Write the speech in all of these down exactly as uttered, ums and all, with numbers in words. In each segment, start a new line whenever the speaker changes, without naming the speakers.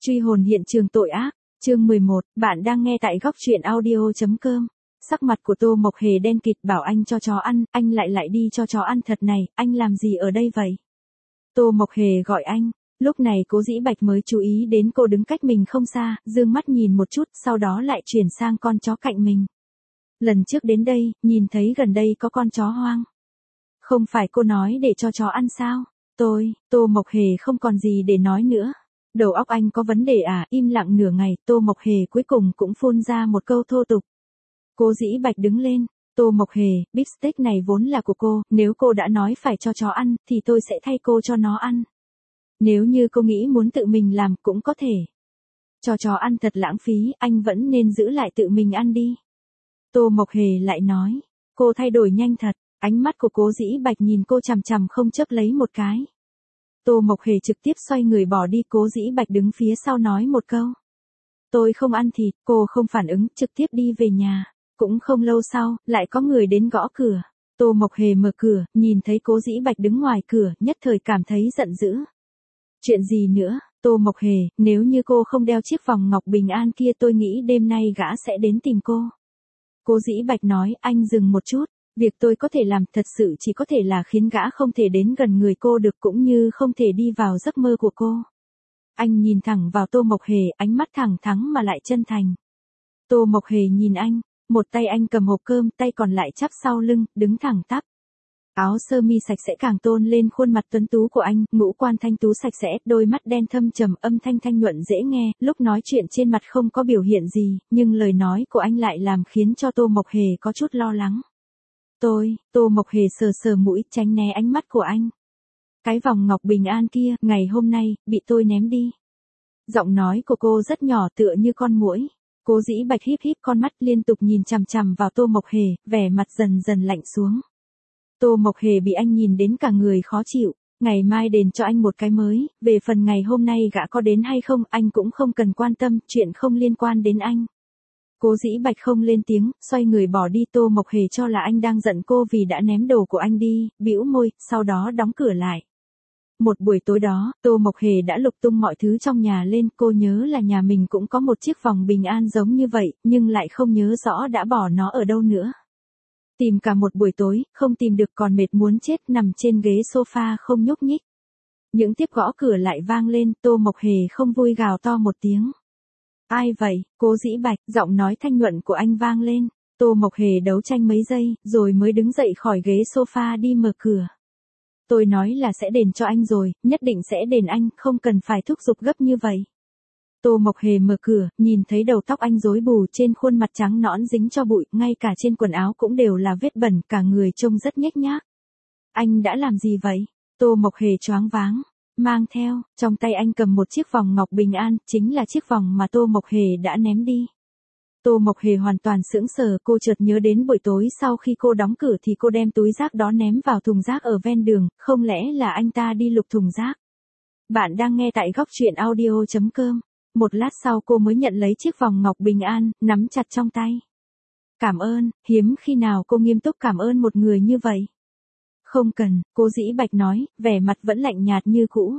Truy hồn hiện trường tội ác, chương mười một, bạn đang nghe tại góc truyện audio.com. Sắc mặt của Tô Mộc Hề đen kịt, bảo anh cho chó ăn, anh lại lại đi cho chó ăn thật này, anh làm gì ở đây vậy? Tô Mộc Hề gọi anh, lúc này Cố Dĩ Bạch mới chú ý đến cô đứng cách mình không xa, dương mắt nhìn một chút, sau đó lại chuyển sang con chó cạnh mình. Lần trước đến đây, nhìn thấy gần đây có con chó hoang. Không phải cô nói để cho chó ăn sao? Tôi, Tô Mộc Hề không còn gì để nói nữa. Đầu óc anh có vấn đề à? Im lặng nửa ngày, Tô Mộc Hề cuối cùng cũng phun ra một câu thô tục. Cố Dĩ Bạch đứng lên. Tô Mộc Hề, beef steak này vốn là của cô, nếu cô đã nói phải cho chó ăn, thì tôi sẽ thay cô cho nó ăn. Nếu như cô nghĩ muốn tự mình làm cũng có thể. Cho chó ăn thật lãng phí, anh vẫn nên giữ lại tự mình ăn đi. Tô Mộc Hề lại nói, cô thay đổi nhanh thật, ánh mắt của Cố Dĩ Bạch nhìn cô chằm chằm không chớp lấy một cái. Tô Mộc Hề trực tiếp xoay người bỏ đi, Cố Dĩ Bạch đứng phía sau nói một câu. Tôi không ăn thịt, cô không phản ứng, trực tiếp đi về nhà. Cũng không lâu sau, lại có người đến gõ cửa. Tô Mộc Hề mở cửa, nhìn thấy Cố Dĩ Bạch đứng ngoài cửa, nhất thời cảm thấy giận dữ. Chuyện gì nữa, Tô Mộc Hề, nếu như cô không đeo chiếc vòng ngọc bình an kia tôi nghĩ đêm nay gã sẽ đến tìm cô. Cố Dĩ Bạch nói, anh dừng một chút. Việc tôi có thể làm thật sự chỉ có thể là khiến gã không thể đến gần người cô được, cũng như không thể đi vào giấc mơ của cô. Anh nhìn thẳng vào Tô Mộc Hề, ánh mắt thẳng thắn mà lại chân thành. Tô Mộc Hề nhìn anh, một tay anh cầm hộp cơm, tay còn lại chắp sau lưng, đứng thẳng tắp. Áo sơ mi sạch sẽ càng tôn lên khuôn mặt tuấn tú của anh, ngũ quan thanh tú sạch sẽ, đôi mắt đen thâm trầm, âm thanh thanh nhuận dễ nghe, lúc nói chuyện trên mặt không có biểu hiện gì, nhưng lời nói của anh lại làm khiến cho Tô Mộc Hề có chút lo lắng. Tôi, Tô Mộc Hề sờ sờ mũi, tránh né ánh mắt của anh. Cái vòng ngọc bình an kia, ngày hôm nay, bị tôi ném đi. Giọng nói của cô rất nhỏ tựa như con muỗi. Cố Dĩ Bạch híp híp con mắt liên tục nhìn chằm chằm vào Tô Mộc Hề, vẻ mặt dần dần lạnh xuống. Tô Mộc Hề bị anh nhìn đến cả người khó chịu, ngày mai đền cho anh một cái mới, về phần ngày hôm nay gã có đến hay không anh cũng không cần quan tâm, chuyện không liên quan đến anh. Cố Dĩ Bạch không lên tiếng, xoay người bỏ đi. Tô Mộc Hề cho là anh đang giận cô vì đã ném đồ của anh đi, bĩu môi, sau đó đóng cửa lại. Một buổi tối đó, Tô Mộc Hề đã lục tung mọi thứ trong nhà lên, cô nhớ là nhà mình cũng có một chiếc vòng bình an giống như vậy, nhưng lại không nhớ rõ đã bỏ nó ở đâu nữa. Tìm cả một buổi tối, không tìm được còn mệt muốn chết, nằm trên ghế sofa không nhúc nhích. Những tiếng gõ cửa lại vang lên, Tô Mộc Hề không vui gào to một tiếng. Ai vậy? Cố Dĩ Bạch, giọng nói thanh nhuận của anh vang lên. Tô Mộc Hề đấu tranh mấy giây, rồi mới đứng dậy khỏi ghế sofa đi mở cửa. Tôi nói là sẽ đền cho anh rồi, nhất định sẽ đền anh, không cần phải thúc giục gấp như vậy. Tô Mộc Hề mở cửa, nhìn thấy đầu tóc anh rối bù, trên khuôn mặt trắng nõn dính cho bụi, ngay cả trên quần áo cũng đều là vết bẩn, cả người trông rất nhếch nhác. Anh đã làm gì vậy? Tô Mộc Hề choáng váng. Mang theo, trong tay anh cầm một chiếc vòng ngọc bình an, chính là chiếc vòng mà Tô Mộc Hề đã ném đi. Tô Mộc Hề hoàn toàn sững sờ, cô chợt nhớ đến buổi tối sau khi cô đóng cửa thì cô đem túi rác đó ném vào thùng rác ở ven đường, không lẽ là anh ta đi lục thùng rác? Bạn đang nghe tại góc truyện audio.com. Một lát sau cô mới nhận lấy chiếc vòng ngọc bình an, nắm chặt trong tay. Cảm ơn, hiếm khi nào cô nghiêm túc cảm ơn một người như vậy. Không cần, Cố Dĩ Bạch nói, vẻ mặt vẫn lạnh nhạt như cũ.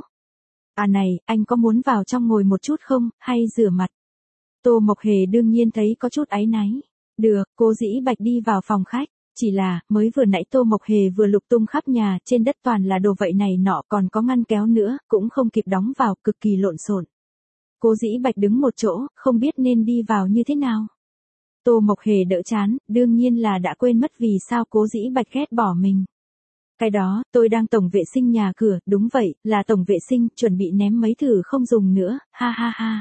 À này, anh có muốn vào trong ngồi một chút không, hay rửa mặt? Tô Mộc Hề đương nhiên thấy có chút áy náy. Được, Cố Dĩ Bạch đi vào phòng khách. Chỉ là, mới vừa nãy Tô Mộc Hề vừa lục tung khắp nhà, trên đất toàn là đồ vậy này nọ, còn có ngăn kéo nữa, cũng không kịp đóng vào, cực kỳ lộn xộn. Cố Dĩ Bạch đứng một chỗ, không biết nên đi vào như thế nào. Tô Mộc Hề đỡ chán, đương nhiên là đã quên mất vì sao Cố Dĩ Bạch ghét bỏ mình. Cái đó, tôi đang tổng vệ sinh nhà cửa, đúng vậy, là tổng vệ sinh, chuẩn bị ném mấy thử không dùng nữa, ha ha ha.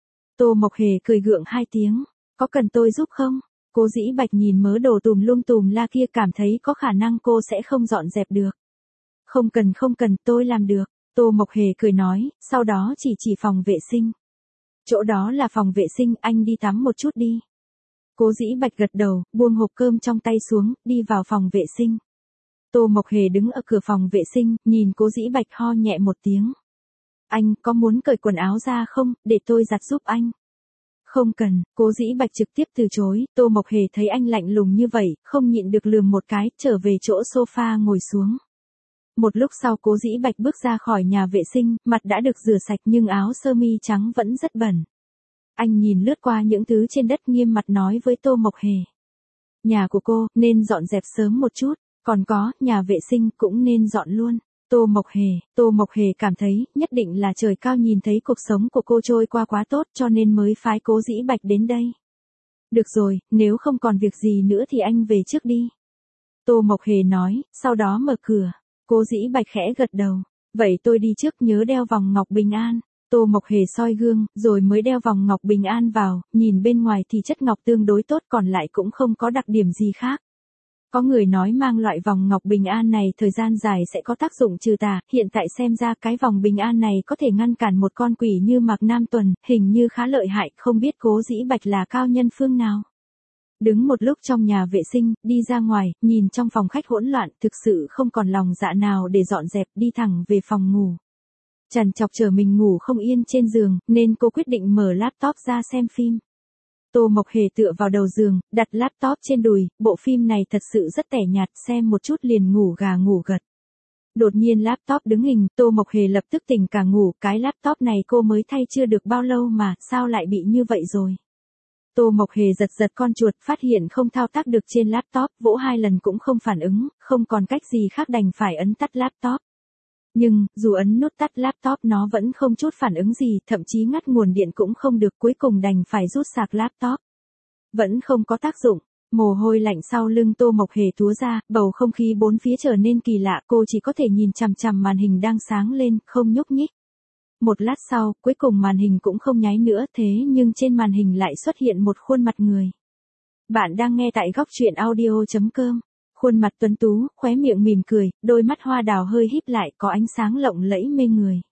Tô Mộc Hề cười gượng hai tiếng, có cần tôi giúp không? Cố Dĩ Bạch nhìn mớ đồ tùm lum tùm la kia, cảm thấy có khả năng cô sẽ không dọn dẹp được. Không cần không cần, tôi làm được. Tô Mộc Hề cười nói, sau đó chỉ chỉ phòng vệ sinh. Chỗ đó là phòng vệ sinh, anh đi tắm một chút đi. Cố Dĩ Bạch gật đầu, buông hộp cơm trong tay xuống, đi vào phòng vệ sinh. Tô Mộc Hề đứng ở cửa phòng vệ sinh, nhìn Cố Dĩ Bạch ho nhẹ một tiếng. Anh có muốn cởi quần áo ra không, để tôi giặt giúp anh? Không cần, Cố Dĩ Bạch trực tiếp từ chối. Tô Mộc Hề thấy anh lạnh lùng như vậy, không nhịn được lườm một cái, trở về chỗ sofa ngồi xuống. Một lúc sau Cố Dĩ Bạch bước ra khỏi nhà vệ sinh, mặt đã được rửa sạch nhưng áo sơ mi trắng vẫn rất bẩn. Anh nhìn lướt qua những thứ trên đất nghiêm mặt nói với Tô Mộc Hề. Nhà của cô, nên dọn dẹp sớm một chút, còn có, nhà vệ sinh cũng nên dọn luôn. Tô Mộc Hề, Tô Mộc Hề cảm thấy, nhất định là trời cao nhìn thấy cuộc sống của cô trôi qua quá tốt cho nên mới phái Cố Dĩ Bạch đến đây. Được rồi, nếu không còn việc gì nữa thì anh về trước đi. Tô Mộc Hề nói, sau đó mở cửa. Cố Dĩ Bạch khẽ gật đầu. Vậy tôi đi trước, nhớ đeo vòng ngọc bình an. Tô Mộc Hề soi gương, rồi mới đeo vòng ngọc bình an vào, nhìn bên ngoài thì chất ngọc tương đối tốt còn lại cũng không có đặc điểm gì khác. Có người nói mang loại vòng ngọc bình an này thời gian dài sẽ có tác dụng trừ tà, hiện tại xem ra cái vòng bình an này có thể ngăn cản một con quỷ như Mạc Nam Tuần, hình như khá lợi hại, không biết Cố Dĩ Bạch là cao nhân phương nào. Đứng một lúc trong nhà vệ sinh, đi ra ngoài, nhìn trong phòng khách hỗn loạn, thực sự không còn lòng dạ nào để dọn dẹp, đi thẳng về phòng ngủ. Trằn trọc chờ mình ngủ không yên trên giường, nên cô quyết định mở laptop ra xem phim. Tô Mộc Hề tựa vào đầu giường, đặt laptop trên đùi, bộ phim này thật sự rất tẻ nhạt, xem một chút liền ngủ gà ngủ gật. Đột nhiên laptop đứng hình, Tô Mộc Hề lập tức tỉnh cả ngủ, cái laptop này cô mới thay chưa được bao lâu mà, sao lại bị như vậy rồi. Tô Mộc Hề giật giật con chuột, phát hiện không thao tác được trên laptop, vỗ hai lần cũng không phản ứng, không còn cách gì khác đành phải ấn tắt laptop. Nhưng, dù ấn nút tắt laptop nó vẫn không chút phản ứng gì, thậm chí ngắt nguồn điện cũng không được, cuối cùng đành phải rút sạc laptop. Vẫn không có tác dụng, mồ hôi lạnh sau lưng Tô Mộc Hề túa ra, bầu không khí bốn phía trở nên kỳ lạ, cô chỉ có thể nhìn chằm chằm màn hình đang sáng lên, không nhúc nhích. Một lát sau, cuối cùng màn hình cũng không nháy nữa, thế nhưng trên màn hình lại xuất hiện một khuôn mặt người. Bạn đang nghe tại góc truyện audio chấm com. Khuôn mặt tuấn tú, khóe miệng mỉm cười, đôi mắt hoa đào hơi híp lại, có ánh sáng lộng lẫy mê người.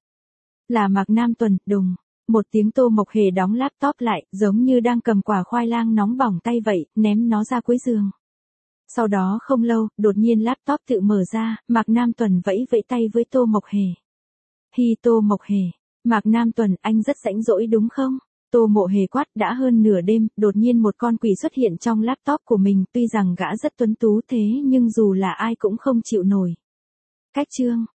Là Mạc Nam Tuần, đùng. Một tiếng Tô Mộc Hề đóng laptop lại, giống như đang cầm quả khoai lang nóng bỏng tay vậy, ném nó ra cuối giường. Sau đó không lâu, đột nhiên laptop tự mở ra, Mạc Nam Tuần vẫy vẫy tay với Tô Mộc Hề. Hi Tô Mộc Hề, Mạc Nam Tuần, anh rất rảnh rỗi đúng không? Tô Mộc Hề quát, đã hơn nửa đêm, đột nhiên một con quỷ xuất hiện trong laptop của mình, tuy rằng gã rất tuấn tú thế nhưng dù là ai cũng không chịu nổi. Cách chương